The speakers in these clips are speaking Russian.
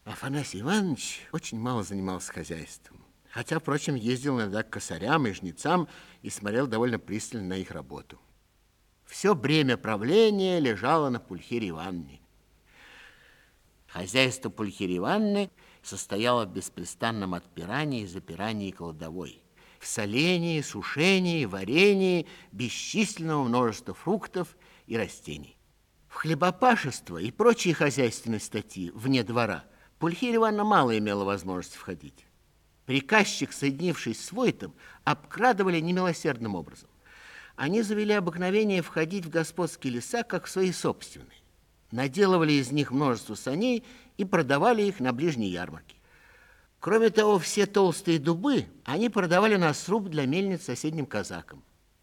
Афанасий Иванович очень мало занимался хозяйством. Хотя, впрочем, ездил иногда к косарям и жнецам и смотрел довольно пристально на их работу. Все бремя правления лежало на Пульхере Ивановне. Хозяйство Пульхерии Ивановны состояло в беспрестанном отпирании и запирании кладовой, в солении, сушении, варенье бесчисленного множества фруктов и растений. В хлебопашество и прочие хозяйственные статьи вне двора Пульхерия Ивановна мало имела возможности входить. Приказчик, соединившись с Войтом, обкрадывали немилосердным образом. Они завели обыкновение входить в господские леса, как в свои собственные. Наделывали из них множество саней и продавали их на ближней ярмарке. Кроме того, все толстые дубы они продавали на сруб для мельниц соседним казакам.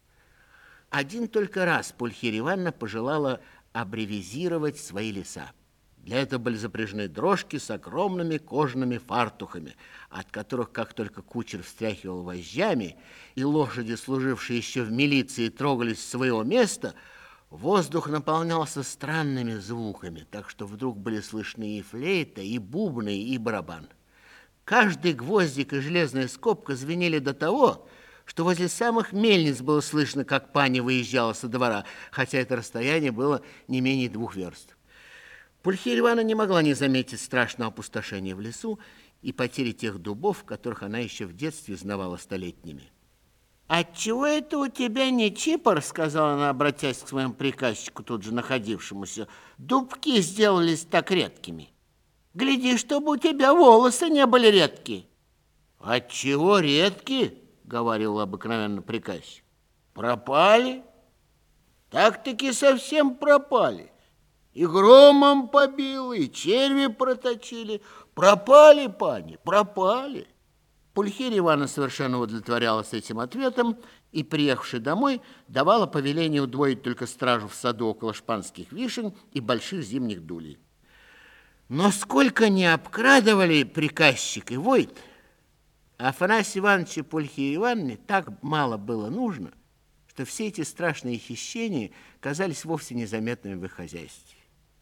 Один только раз Пульхерия Ивановна пожелала абревизировать свои леса. Для этого были запряжены дрожки с огромными кожаными фартухами, от которых, как только кучер встряхивал вожжами, и лошади, служившие еще в милиции, трогались с своего места, воздух наполнялся странными звуками, так что вдруг были слышны и флейта, и бубны, и барабан. Каждый гвоздик и железная скобка звенели до того, что возле самых мельниц было слышно, как пани выезжала со двора, хотя это расстояние было не менее 2 верст. Пульхерия Ивановна не могла не заметить страшного опустошения в лесу и потери тех дубов, которых она еще в детстве знавала столетними. «Отчего это у тебя не чипор, — сказала она, обратясь к своему приказчику, тут же находившемуся, — дубки сделались так редкими? Гляди, чтобы у тебя волосы не были редкие». «Отчего редкие? — говорил обыкновенно приказчик. — Пропали? Так-таки совсем пропали. И громом побило, и черви проточили. Пропали, пани, пропали». Пульхерия Ивановна совершенно удовлетворялась этим ответом и, приехавши домой, давала повеление удвоить только стражу в саду около шпанских вишен и больших зимних дулей. Но сколько не обкрадывали приказчик и Войт, Афанасию Ивановичу и Пульхерии Ивановне так мало было нужно, что все эти страшные хищения казались вовсе незаметными в их хозяйстве.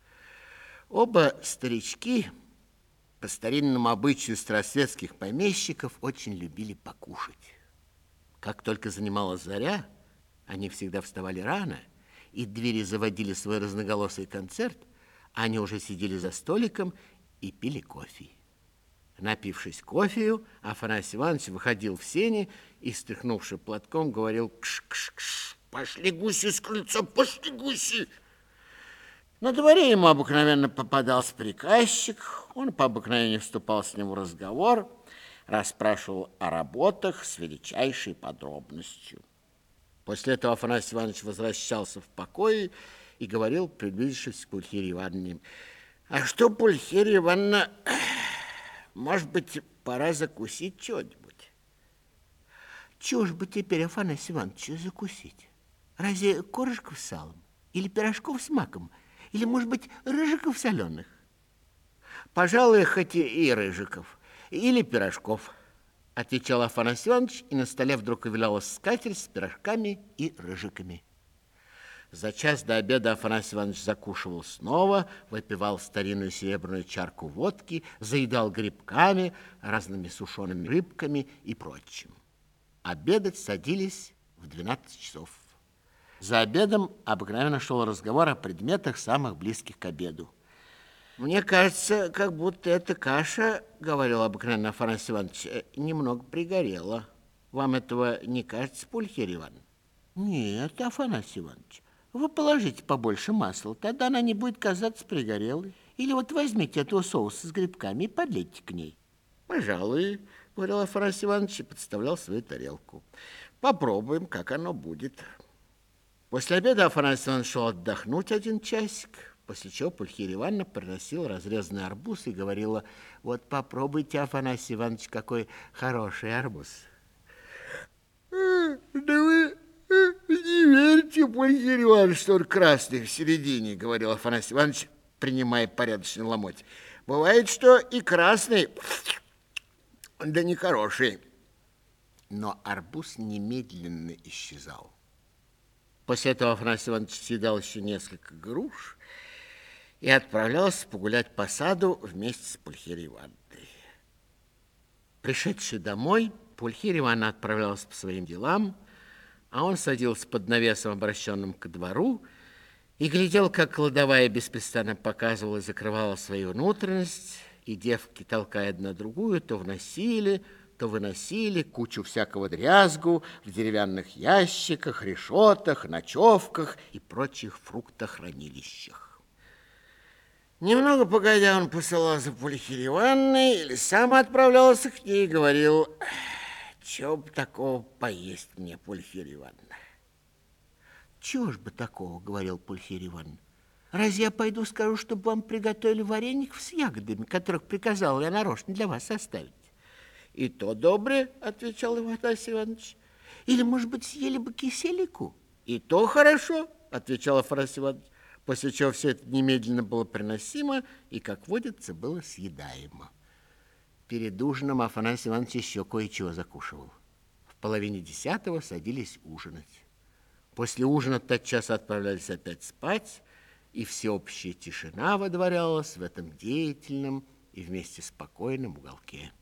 Оба старички, по старинному обычаю старосветских помещиков, очень любили покушать. Как только занималась заря, они всегда вставали рано, и двери заводили свой разноголосый концерт, они уже сидели за столиком и пили кофе. Напившись кофею, Афанасий Иванович выходил в сени и, стряхнувши платком, говорил: «Кш-кш-кш, пошли гуси с крыльца, пошли гуси». На дворе ему обыкновенно попадался приказчик, он по обыкновению вступал с ним в разговор, расспрашивал о работах с величайшей подробностью. После этого Афанасий Иванович возвращался в покое и говорил, приблизившись к Пульхерии Ивановне: «А что, Пульхерия Ивановна, может быть, пора закусить чего-нибудь?» «Чего ж бы теперь, Афанасий Иванович, закусить? Разве коржиков с салом? Или пирожков с маком? Или, может быть, рыжиков соленых?» «Пожалуй, хоть и рыжиков, или пирожков», — отвечал Афанасий Иванович, и на столе вдруг являлась скатерть с пирожками и рыжиками. За час до обеда Афанасий Иванович закушивал снова, выпивал старинную серебряную чарку водки, заедал грибками, разными сушеными рыбками и прочим. Обедать садились в 12 часов. За обедом обыкновенно шел разговор о предметах, самых близких к обеду. «Мне кажется, как будто эта каша, — говорил обыкновенно Афанасий Иванович, — немного пригорела. Вам этого не кажется, Пульхерия Ивановна?» «Нет, Афанасий Иванович, вы положите побольше масла, тогда она не будет казаться пригорелой. Или вот возьмите этого соуса с грибками и подлейте к ней». «Пожалуй, — говорил Афанасий Иванович и подставлял свою тарелку. — Попробуем, как оно будет». После обеда Афанасий Иванович шел отдохнуть 1 часик, после чего Пульхерия Ивановна приносила разрезанный арбуз и говорила: «Вот попробуйте, Афанасий Иванович, какой хороший арбуз». «Да вы не верьте, Пульхерия Ивановна, что он красный в середине, — говорил Афанасий Иванович, принимая порядочный ломоть. — Бывает, что и красный, да не хороший». Но арбуз немедленно исчезал. После этого Афанасий Иванович съедал еще несколько груш и отправлялся погулять по саду вместе с Пульхирией Ивановной. Пришедший домой, Пульхирия Ивановна отправлялась по своим делам, а он садился под навесом, обращенным ко двору, и глядел, как кладовая беспрестанно показывала и закрывала свою внутренность, и девки, толкая одна другую, то вносили, то выносили кучу всякого дрязгу в деревянных ящиках, решетах, ночевках и прочих фруктохранилищах. Немного погодя, он посылал за Пульхирией Ивановной или сам отправлялся к ней и говорил: «Чего бы такого поесть мне, Пульхирия Ивановна?» «Чего ж бы такого, — говорил Пульхирия Ивановна, — разве я пойду скажу, чтобы вам приготовили вареников с ягодами, которых приказал я нарочно для вас оставить?» «И то добре, — отвечал Афанасий Иванович. — Или, может быть, съели бы киселику?» «И то хорошо, — отвечал Афанасий Иванович, после чего все это немедленно было приносимо и, как водится, было съедаемо. Перед ужином Афанасий Иванович еще кое-чего закушивал. В половине 10 садились ужинать. После ужина тотчас отправлялись опять спать, и всеобщая тишина водворялась в этом деятельном и вместе спокойном уголке.